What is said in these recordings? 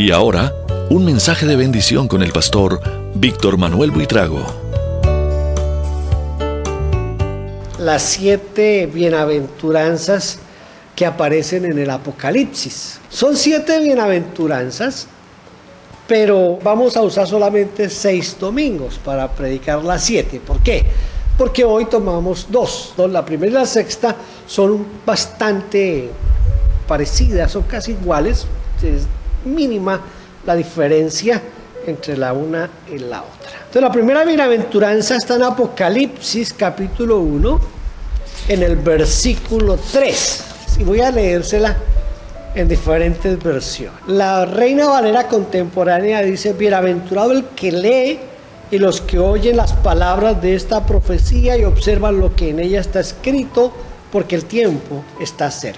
Y ahora, un mensaje de bendición con el pastor Víctor Manuel Buitrago. Las 7 bienaventuranzas que aparecen en el Apocalipsis. Son 7 bienaventuranzas, pero vamos a usar solamente 6 domingos para predicar las 7. ¿Por qué? Porque hoy tomamos 2. La primera y la sexta son bastante parecidas, son casi iguales. Es mínima la diferencia entre la una y la otra. Entonces, la primera bienaventuranza está en Apocalipsis capítulo 1, en el versículo 3. Y voy a leérsela en diferentes versiones. La Reina Valera contemporánea dice: bienaventurado el que lee y los que oyen las palabras de esta profecía y observan lo que en ella está escrito, porque el tiempo está cerca.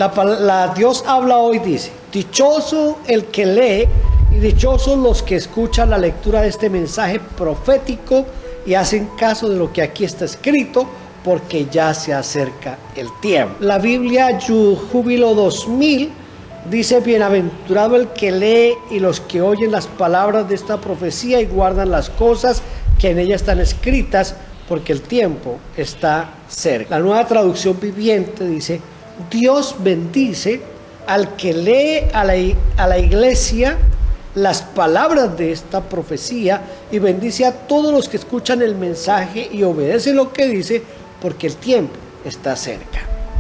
La Dios habla hoy, dice: dichoso el que lee y dichosos los que escuchan la lectura de este mensaje profético y hacen caso de lo que aquí está escrito, porque ya se acerca el tiempo. La Biblia Júbilo 2000 dice: bienaventurado el que lee y los que oyen las palabras de esta profecía y guardan las cosas que en ella están escritas, porque el tiempo está cerca. La Nueva Traducción Viviente dice: Dios bendice al que lee a la iglesia las palabras de esta profecía y bendice a todos los que escuchan el mensaje y obedecen lo que dice, porque el tiempo está cerca.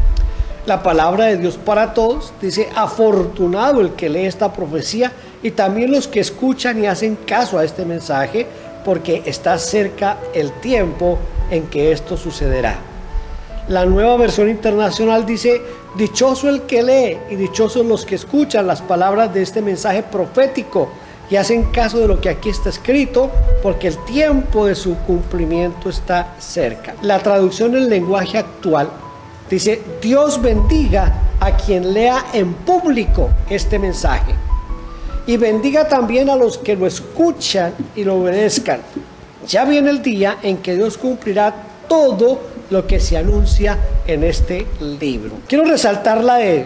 La palabra de Dios para todos dice: afortunado el que lee esta profecía y también los que escuchan y hacen caso a este mensaje, porque está cerca el tiempo en que esto sucederá. La Nueva Versión Internacional dice: dichoso el que lee y dichosos los que escuchan las palabras de este mensaje profético y hacen caso de lo que aquí está escrito, porque el tiempo de su cumplimiento está cerca. La traducción en lenguaje actual dice: Dios bendiga a quien lea en público este mensaje y bendiga también a los que lo escuchan y lo obedezcan. Ya viene el día en que Dios cumplirá todo lo que se anuncia en este libro. Quiero resaltar la de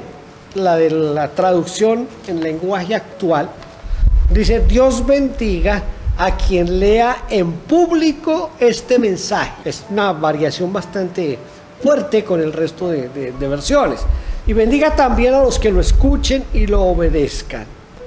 la traducción en lenguaje actual. Dice: Dios bendiga a quien lea en público este mensaje. Es una variación bastante fuerte con el resto de versiones. Y bendiga también a los que lo escuchen y lo obedezcan.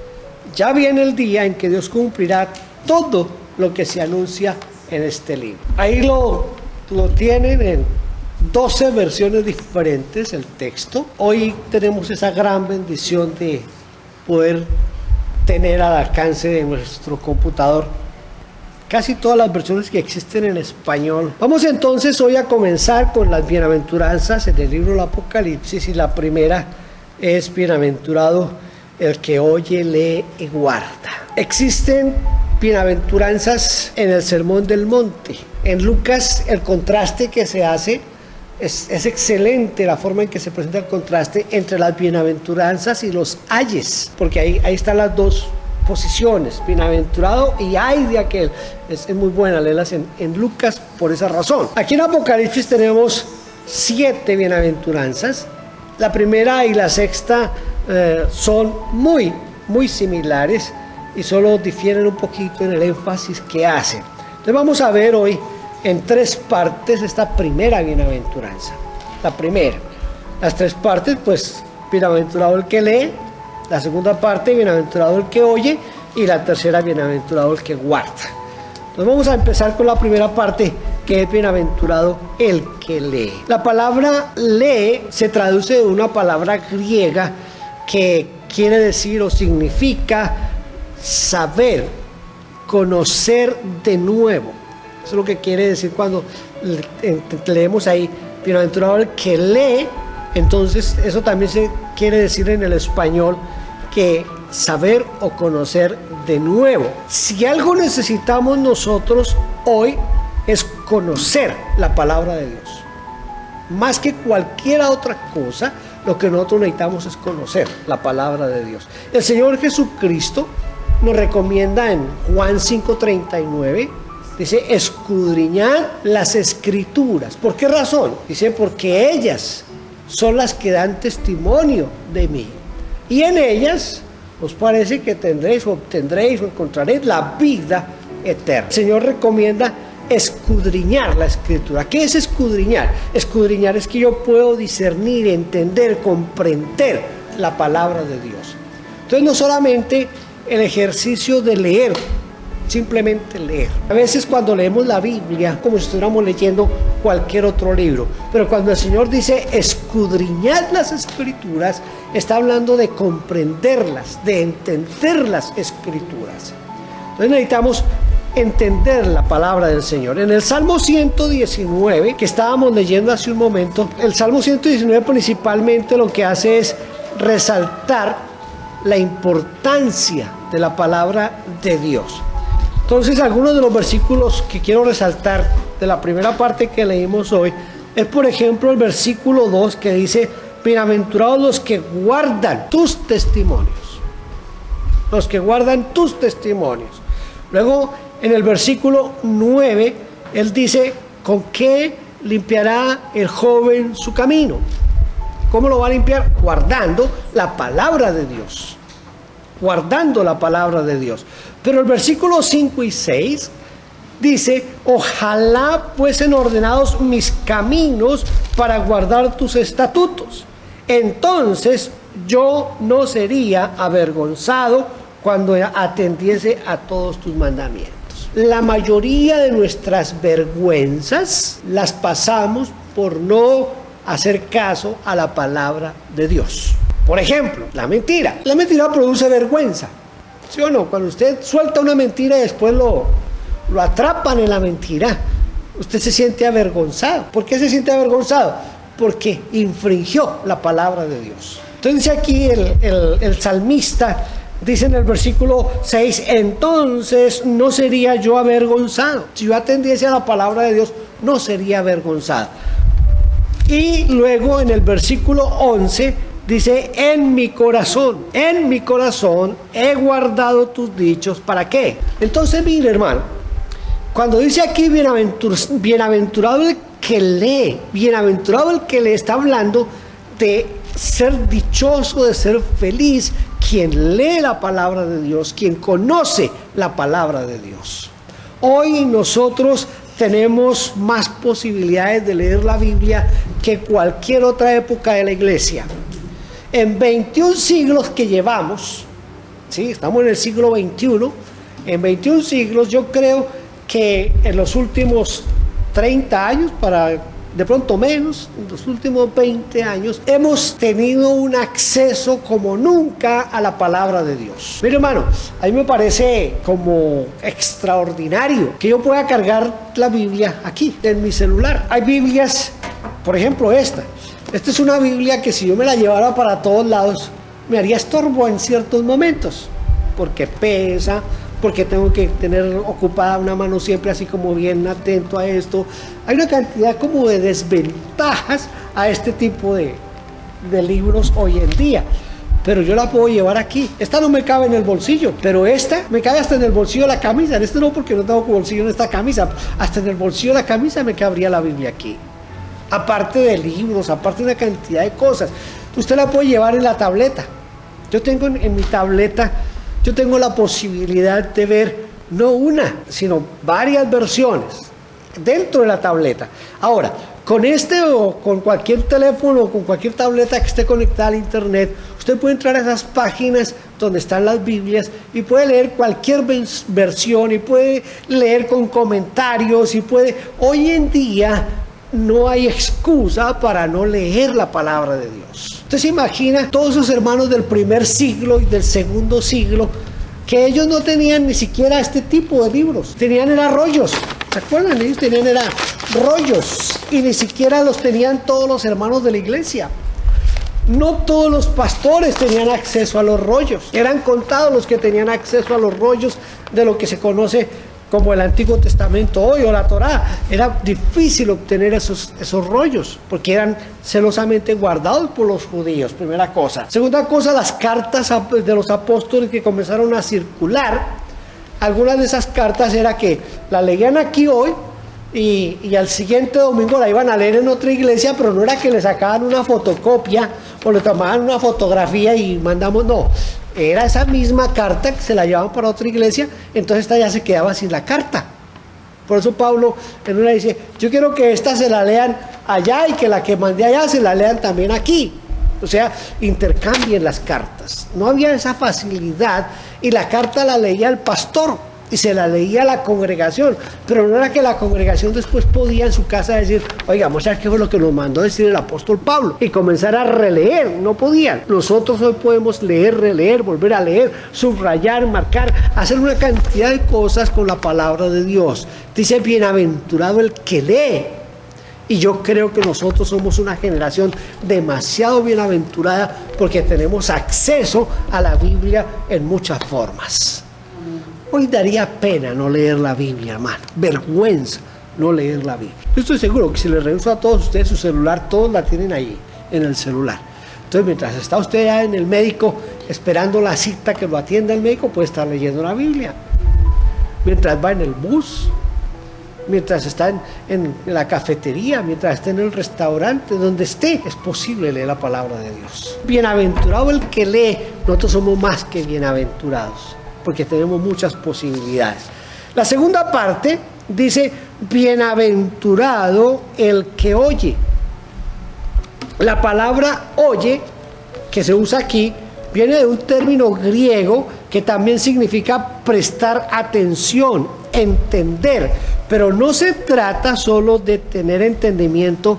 Ya viene el día en que Dios cumplirá todo lo que se anuncia en este libro. Ahí lo tienen en 12 versiones diferentes el texto. Hoy tenemos esa gran bendición de poder tener al alcance de nuestro computador casi todas las versiones que existen en español. Vamos entonces hoy a comenzar con las bienaventuranzas en el libro del Apocalipsis, y la primera es: bienaventurado el que oye, lee y guarda. Existen bienaventuranzas en el Sermón del Monte. En Lucas el contraste que se hace es excelente, la forma en que se presenta el contraste entre las bienaventuranzas y los ayes, porque ahí están las dos posiciones: bienaventurado y ay de aquel. Es muy buena leerlas en Lucas por esa razón. Aquí en Apocalipsis tenemos 7 bienaventuranzas. La primera y la sexta son muy similares y solo difieren un poquito en el énfasis que hacen. Entonces vamos a ver hoy en 3 partes esta primera bienaventuranza. La primera, las 3 partes, pues: bienaventurado el que lee; la segunda parte, bienaventurado el que oye; y la tercera, bienaventurado el que guarda. Entonces vamos a empezar con la primera parte, que es bienaventurado el que lee. La palabra lee se traduce de una palabra griega que quiere decir o significa saber, conocer de nuevo. Eso es lo que quiere decir cuando leemos ahí bienaventurado el que lee. Entonces eso también se quiere decir en el español que saber o conocer de nuevo. Si algo necesitamos nosotros hoy es conocer la palabra de Dios. Más que cualquier otra cosa, lo que nosotros necesitamos es conocer la palabra de Dios. El Señor Jesucristo nos recomienda en Juan 5:39, dice: escudriñad las Escrituras. ¿Por qué razón? Dice: porque ellas son las que dan testimonio de mí, y en ellas os parece que tendréis o obtendréis o encontraréis la vida eterna. El Señor recomienda escudriñar la Escritura. ¿Qué es escudriñar? Escudriñar es que yo puedo discernir, entender, comprender la palabra de Dios. Entonces no solamente el ejercicio de leer, simplemente leer. A veces cuando leemos la Biblia, como si estuviéramos leyendo cualquier otro libro, pero cuando el Señor dice escudriñad las Escrituras, está hablando de comprenderlas, de entender las Escrituras. Entonces necesitamos entender la palabra del Señor. En el Salmo 119, que estábamos leyendo hace un momento, el Salmo 119 principalmente lo que hace es resaltar la importancia de la palabra de Dios. Entonces, algunos de los versículos que quiero resaltar de la primera parte que leímos hoy es, por ejemplo, el versículo 2 que dice: bienaventurados los que guardan tus testimonios. Los que guardan tus testimonios. Luego, en el versículo 9, él dice: ¿con qué limpiará el joven su camino? ¿Cómo lo va a limpiar? Guardando la palabra de Dios. Guardando la palabra de Dios. Pero el versículo 5 y 6 dice: ojalá fuesen ordenados mis caminos para guardar tus estatutos. Entonces yo no sería avergonzado cuando atendiese a todos tus mandamientos. La mayoría de nuestras vergüenzas las pasamos por no hacer caso a la palabra de Dios. Por ejemplo, la mentira. La mentira produce vergüenza, ¿sí o no? Cuando usted suelta una mentira y después lo atrapan en la mentira, usted se siente avergonzado. ¿Por qué se siente avergonzado? Porque infringió la palabra de Dios. Entonces aquí el salmista dice en el versículo 6: entonces no sería yo avergonzado. Si yo atendiese a la palabra de Dios, no sería avergonzado. Y luego en el versículo 11 dice: en mi corazón he guardado tus dichos. ¿Para qué? Entonces, mire, hermano, cuando dice aquí bienaventurado el que lee, bienaventurado el que le está hablando de ser dichoso, de ser feliz, quien lee la palabra de Dios, quien conoce la palabra de Dios. Hoy nosotros tenemos más posibilidades de leer la Biblia que cualquier otra época de la iglesia. En 21 siglos que llevamos, ¿sí? Estamos en el siglo XXI, en 21 siglos yo creo que en los últimos 30 años, de pronto menos, en los últimos 20 años, hemos tenido un acceso como nunca a la palabra de Dios. Mire, hermano, a mí me parece como extraordinario que yo pueda cargar la Biblia aquí, en mi celular. Hay Biblias, por ejemplo esta es una Biblia que si yo me la llevara para todos lados, me haría estorbo en ciertos momentos, porque pesa, porque tengo que tener ocupada una mano siempre así como bien atento a esto. Hay una cantidad como de desventajas a este tipo de libros hoy en día, pero yo la puedo llevar aquí. Esta no me cabe en el bolsillo, pero esta me cabe hasta en el bolsillo de la camisa. En este no, porque no tengo bolsillo en esta camisa. Hasta en el bolsillo de la camisa me cabría la Biblia aquí. Aparte de libros, aparte de una cantidad de cosas. Usted la puede llevar en la tableta. Yo tengo en mi tableta, yo tengo la posibilidad de ver no una, sino varias versiones dentro de la tableta. Ahora, con este o con cualquier teléfono o con cualquier tableta que esté conectada al internet, usted puede entrar a esas páginas donde están las Biblias y puede leer cualquier versión y puede leer con comentarios y puede... Hoy en día no hay excusa para no leer la palabra de Dios. Usted se imagina todos esos hermanos del primer siglo y del segundo siglo, que ellos no tenían ni siquiera este tipo de libros, tenían rollos. ¿Se acuerdan? Ellos tenían rollos y ni siquiera los tenían todos los hermanos de la iglesia. No todos los pastores tenían acceso a los rollos. Eran contados los que tenían acceso a los rollos de lo que se conoce como el Antiguo Testamento hoy o la Torá. Era difícil obtener esos rollos porque eran celosamente guardados por los judíos, primera cosa. Segunda cosa, las cartas de los apóstoles que comenzaron a circular. Algunas de esas cartas era que la leían aquí hoy y al siguiente domingo la iban a leer en otra iglesia, pero no era que le sacaban una fotocopia o le tomaban una fotografía y mandamos, no. era esa misma carta que se la llevaban para otra iglesia, entonces esta ya se quedaba sin la carta. Por eso Pablo en una dice, yo quiero que esta se la lean allá y que la que mandé allá se la lean también aquí. O sea, intercambien las cartas. No había esa facilidad y la carta la leía el pastor y se la leía a la congregación, pero no era que la congregación después podía en su casa decir, oiga, vamos a ver qué fue lo que nos mandó decir el apóstol Pablo, y comenzar a releer. No podían. Nosotros hoy podemos leer, releer, volver a leer, subrayar, marcar, hacer una cantidad de cosas con la palabra de Dios. Dice, bienaventurado el que lee. Y yo creo que nosotros somos una generación demasiado bienaventurada porque tenemos acceso a la Biblia en muchas formas. Hoy daría pena no leer la Biblia, hermano. Vergüenza no leer la Biblia. Yo estoy seguro que si les reviso a todos ustedes su celular, todos la tienen ahí, en el celular. Entonces, mientras está usted ya en el médico, esperando la cita que lo atienda el médico, puede estar leyendo la Biblia. Mientras va en el bus, mientras está en la cafetería, mientras está en el restaurante, donde esté, es posible leer la palabra de Dios. Bienaventurado el que lee. Nosotros somos más que bienaventurados, porque tenemos muchas posibilidades. La segunda parte dice, bienaventurado el que oye. La palabra oye, que se usa aquí, viene de un término griego que también significa prestar atención, entender, pero no se trata solo de tener entendimiento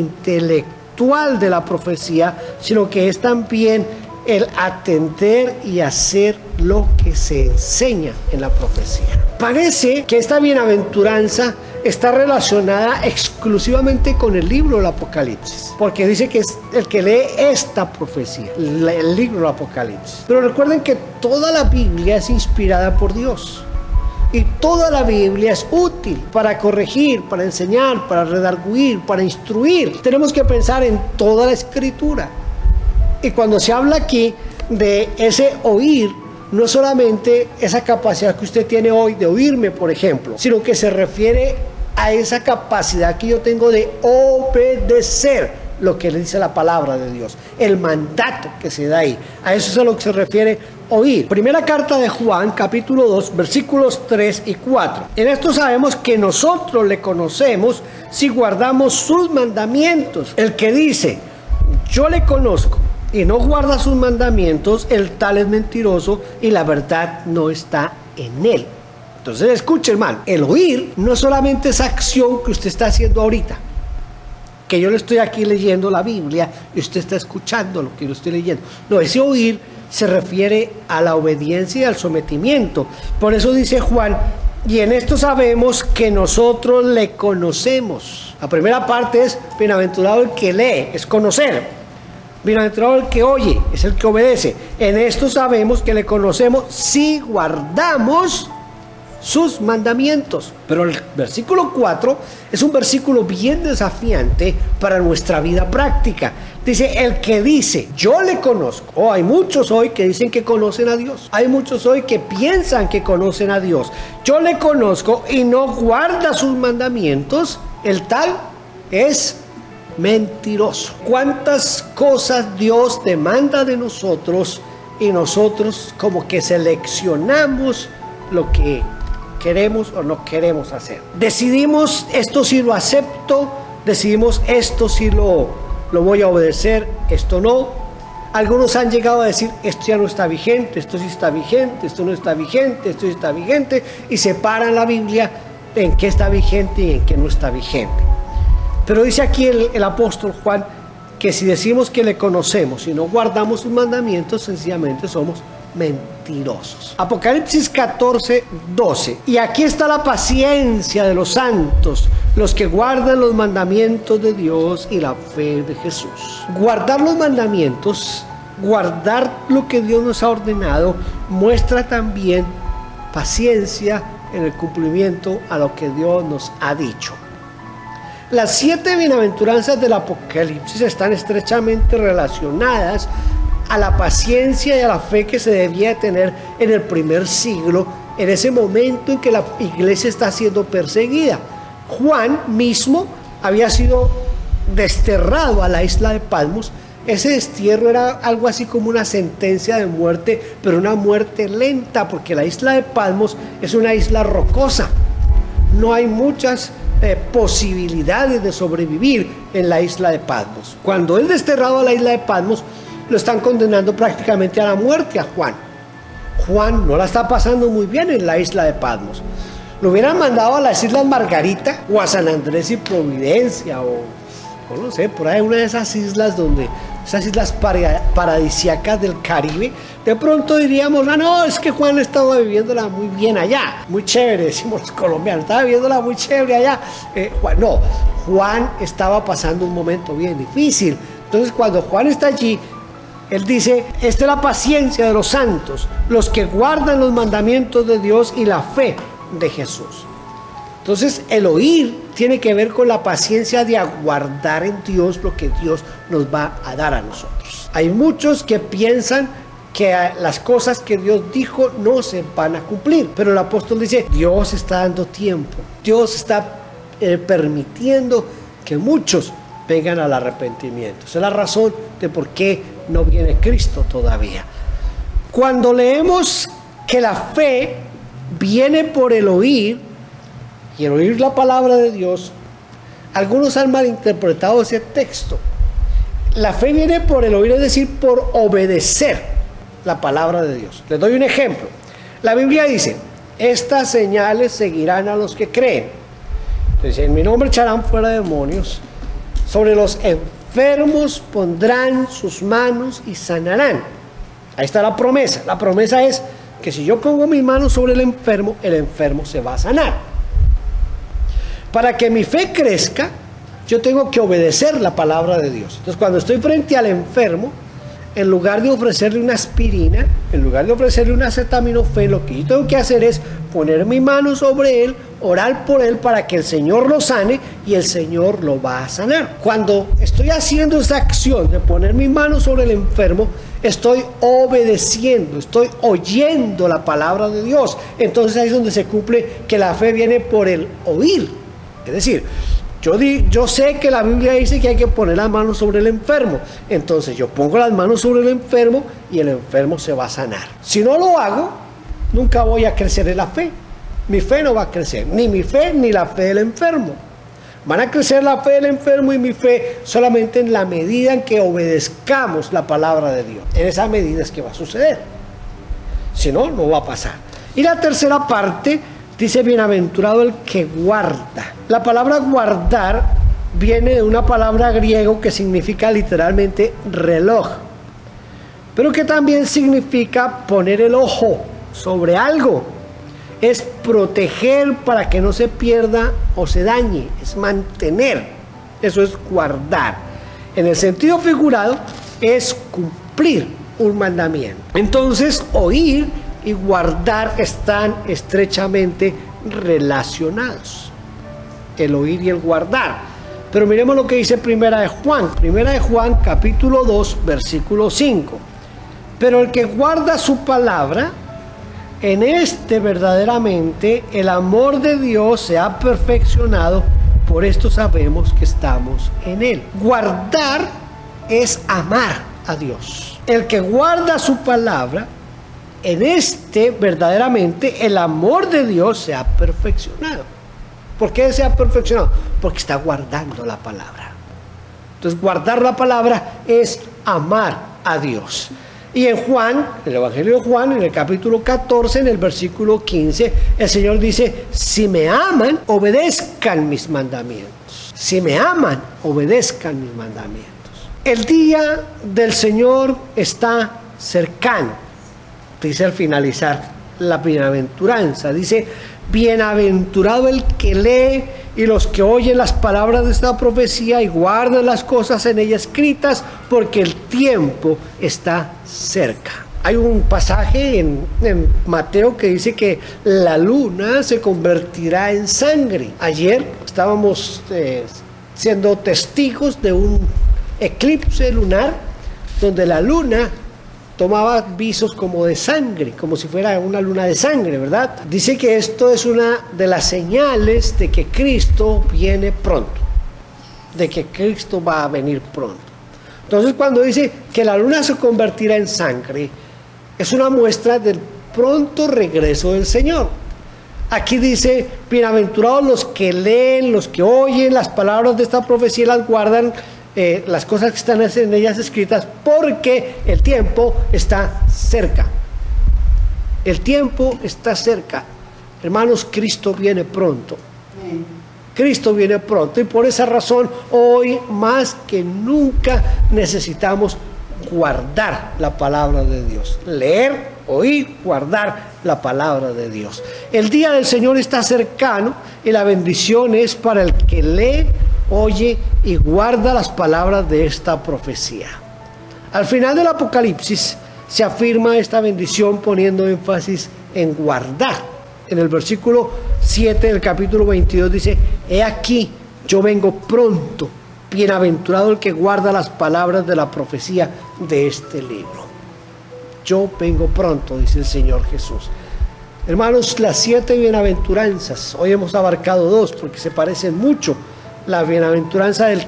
intelectual de la profecía, sino que es también el atender y hacer lo que se enseña en la profecía. Parece que esta bienaventuranza está relacionada exclusivamente con el libro del Apocalipsis, porque dice que es el que lee esta profecía, el libro del Apocalipsis. Pero recuerden que toda la Biblia es inspirada por Dios. Y toda la Biblia es útil para corregir, para enseñar, para redarguir, para instruir. Tenemos que pensar en toda la Escritura. Y cuando se habla aquí de ese oír, no es solamente esa capacidad que usted tiene hoy de oírme, por ejemplo, sino que se refiere a esa capacidad que yo tengo de obedecer lo que le dice la palabra de Dios, el mandato que se da ahí. A eso es a lo que se refiere oír. Primera carta de Juan, capítulo 2, versículos 3 y 4. En esto sabemos que nosotros le conocemos si guardamos sus mandamientos. El que dice, yo le conozco, y no guarda sus mandamientos, el tal es mentiroso y la verdad no está en él. Entonces escuche, hermano, el oír no solamente es acción que usted está haciendo ahorita, que yo le estoy aquí leyendo la Biblia y usted está escuchando lo que yo estoy leyendo. No, ese oír se refiere a la obediencia y al sometimiento. Por eso dice Juan, y en esto sabemos que nosotros le conocemos. La primera parte es bienaventurado el que lee, es conocer. Bienaventurado el que oye, es el que obedece. En esto sabemos que le conocemos si guardamos sus mandamientos. Pero el versículo 4 es un versículo bien desafiante para nuestra vida práctica. Dice, el que dice, yo le conozco. Oh, hay muchos hoy que dicen que conocen a Dios. Hay muchos hoy que piensan que conocen a Dios. Yo le conozco y no guarda sus mandamientos. El tal es mentiroso. ¿Cuántas cosas Dios demanda de nosotros y nosotros como que seleccionamos lo que queremos o no queremos hacer? Decidimos esto sí lo acepto, decidimos esto sí lo voy a obedecer, esto no. Algunos han llegado a decir, esto ya no está vigente, esto sí está vigente, esto no está vigente, esto sí está vigente, y separan la Biblia en qué está vigente y en qué no está vigente. Pero dice aquí el apóstol Juan que si decimos que le conocemos y no guardamos sus mandamientos, sencillamente somos mentirosos. Apocalipsis 14, 12. Y aquí está la paciencia de los santos, los que guardan los mandamientos de Dios y la fe de Jesús. Guardar los mandamientos, guardar lo que Dios nos ha ordenado, muestra también paciencia en el cumplimiento a lo que Dios nos ha dicho. Las 7 bienaventuranzas del Apocalipsis están estrechamente relacionadas a la paciencia y a la fe que se debía tener en el primer siglo, en ese momento en que la iglesia está siendo perseguida. Juan mismo había sido desterrado a la isla de Patmos Ese destierro era algo así como una sentencia de muerte, pero una muerte lenta, porque la isla de Patmos es una isla rocosa. No hay muchas posibilidades de sobrevivir en la isla de Patmos. Cuando es desterrado a la isla de Patmos, lo están condenando prácticamente a la muerte a Juan. Juan no la está pasando muy bien en la isla de Patmos. Lo hubieran mandado a las Islas Margarita o a San Andrés y Providencia o no sé, por ahí una de esas islas esas islas paradisíacas del Caribe. De pronto diríamos, no, es que Juan estaba viviéndola muy bien allá, muy chévere, decimos los colombianos, estaba viviéndola muy chévere allá. Juan estaba pasando un momento bien difícil. Entonces cuando Juan está allí, él dice, esta es la paciencia de los santos, los que guardan los mandamientos de Dios y la fe de Jesús. Entonces el oír tiene que ver con la paciencia de aguardar en Dios lo que Dios nos va a dar a nosotros. Hay muchos que piensan que las cosas que Dios dijo no se van a cumplir, pero el apóstol dice, Dios está dando tiempo, Dios está permitiendo que muchos vengan al arrepentimiento. Esa es la razón de por qué no viene Cristo todavía. Cuando leemos que la fe viene por el oír, y el oír la palabra de Dios, algunos han malinterpretado ese texto. La fe viene por el oír, es decir, por obedecer la palabra de Dios. Les doy un ejemplo. La Biblia dice, estas señales seguirán a los que creen. Entonces, en mi nombre echarán fuera demonios, sobre los enfermos pondrán sus manos y sanarán. Ahí está la promesa. La promesa es que si yo pongo mis manos sobre el enfermo se va a sanar. Para que mi fe crezca, yo tengo que obedecer la palabra de Dios. Entonces, cuando estoy frente al enfermo, en lugar de ofrecerle una aspirina, en lugar de ofrecerle un acetaminofén, lo que yo tengo que hacer es poner mi mano sobre él, orar por él para que el Señor lo sane y el Señor lo va a sanar. Cuando estoy haciendo esa acción de poner mi mano sobre el enfermo, estoy obedeciendo, estoy oyendo la palabra de Dios. Entonces ahí es donde se cumple que la fe viene por el oír. Es decir, yo sé que la Biblia dice que hay que poner las manos sobre el enfermo. Entonces yo pongo las manos sobre el enfermo y el enfermo se va a sanar. Si no lo hago, nunca voy a crecer en la fe. Mi fe no va a crecer, ni mi fe ni la fe del enfermo. Van a crecer la fe del enfermo y mi fe solamente en la medida en que obedezcamos la palabra de Dios. En esa medida es que va a suceder. Si no, no va a pasar. Y la tercera parte dice, bienaventurado el que guarda. La palabra guardar viene de una palabra griego que significa literalmente reloj, pero que también significa poner el ojo sobre algo. Es proteger para que no se pierda o se dañe, es mantener. Eso es guardar. En el sentido figurado, es cumplir un mandamiento. Entonces, oír y guardar están estrechamente relacionados, el oír y el guardar. Pero miremos lo que dice Primera de Juan capítulo 2 versículo 5. Pero el que guarda su palabra, en este verdaderamente el amor de Dios se ha perfeccionado, por esto sabemos que estamos en él. Guardar es amar a Dios. El que guarda su palabra, en este verdaderamente el amor de Dios se ha perfeccionado. ¿Por qué se ha perfeccionado? Porque está guardando la palabra. Entonces, guardar la palabra es amar a Dios. Y en Juan, el Evangelio de Juan, en el capítulo 14, en el versículo 15, el Señor dice, si me aman, obedezcan mis mandamientos. Si me aman, obedezcan mis mandamientos. El día del Señor está cercano. Dice al finalizar la bienaventuranza, dice, bienaventurado el que lee y los que oyen las palabras de esta profecía y guardan las cosas en ella escritas, porque el tiempo está cerca. Hay un pasaje en Mateo que dice que la luna se convertirá en sangre. Ayer estábamos siendo testigos de un eclipse lunar donde la luna tomaba visos como de sangre, como si fuera una luna de sangre, ¿verdad? Dice que esto es una de las señales de que Cristo viene pronto, de que Cristo va a venir pronto. Entonces cuando dice que la luna se convertirá en sangre, es una muestra del pronto regreso del Señor. Aquí dice, bienaventurados los que leen, los que oyen las palabras de esta profecía y las guardan, las cosas que están en ellas escritas, porque el tiempo está cerca. El tiempo está cerca. Hermanos, Cristo viene pronto. Cristo viene pronto y por esa razón hoy más que nunca necesitamos guardar la palabra de Dios. Leer, oír, guardar la palabra de Dios. El día del Señor está cercano y la bendición es para el que lee, oye y guarda las palabras de esta profecía. Al final del Apocalipsis se afirma esta bendición poniendo énfasis en guardar. En el versículo 7 del capítulo 22 dice, he aquí, yo vengo pronto, bienaventurado el que guarda las palabras de la profecía de este libro. Yo vengo pronto, dice el Señor Jesús. Hermanos, las 7 bienaventuranzas, hoy hemos abarcado 2 porque se parecen mucho. La bienaventuranza del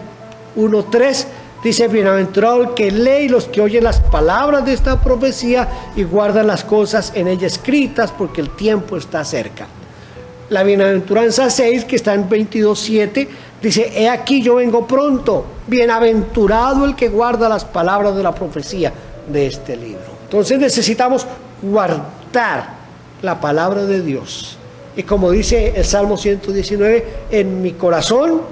1:3 dice, bienaventurado el que lee y los que oyen las palabras de esta profecía y guardan las cosas en ella escritas, porque el tiempo está cerca. La bienaventuranza 6, que está en 22:7, dice, he aquí yo vengo pronto, bienaventurado el que guarda las palabras de la profecía de este libro. Entonces necesitamos guardar la palabra de Dios. Y como dice el Salmo 119, en mi corazón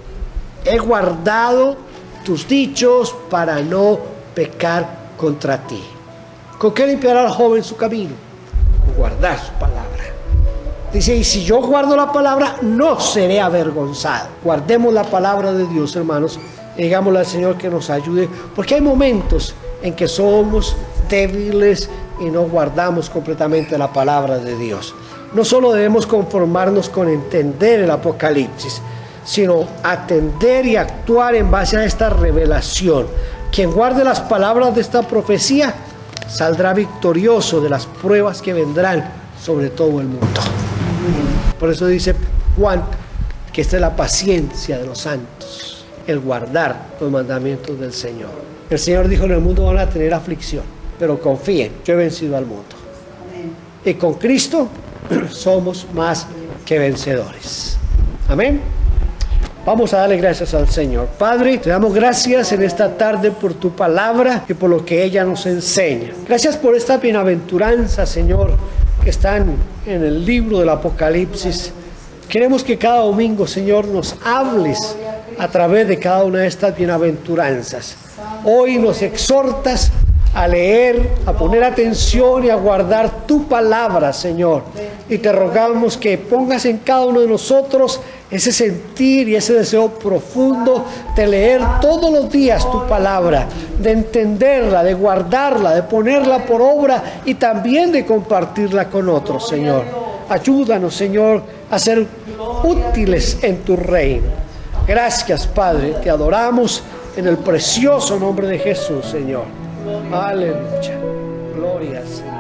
he guardado tus dichos para no pecar contra ti. ¿Con qué limpiará al joven su camino? Con guardar su palabra. Dice, y si yo guardo la palabra, no seré avergonzado. Guardemos la palabra de Dios, hermanos, y digámosle al Señor que nos ayude, porque hay momentos en que somos débiles y no guardamos completamente la palabra de Dios. No solo debemos conformarnos con entender el Apocalipsis, sino atender y actuar en base a esta revelación. Quien guarde las palabras de esta profecía saldrá victorioso de las pruebas que vendrán sobre todo el mundo. Por eso dice Juan que esta es la paciencia de los santos, el guardar los mandamientos del Señor. El Señor dijo, en el mundo van a tener aflicción, pero confíen, yo he vencido al mundo. Y con Cristo somos más que vencedores. Amén. Vamos a darle gracias al Señor. Padre, te damos gracias en esta tarde por tu palabra y por lo que ella nos enseña. Gracias por esta bienaventuranza, Señor, que están en el libro del Apocalipsis. Queremos que cada domingo, Señor, nos hables a través de cada una de estas bienaventuranzas. Hoy nos exhortas a leer, a poner atención y a guardar tu palabra, Señor. Y te rogamos que pongas en cada uno de nosotros ese sentir y ese deseo profundo de leer todos los días tu palabra, de entenderla, de guardarla, de ponerla por obra y también de compartirla con otros, Señor. Ayúdanos, Señor, a ser útiles en tu reino. Gracias, Padre, te adoramos en el precioso nombre de Jesús, Señor. Aleluya. Gloria al Señor.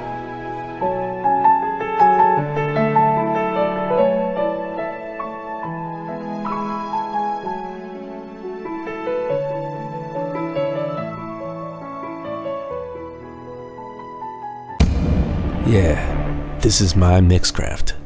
Yeah, this is my Mixcraft.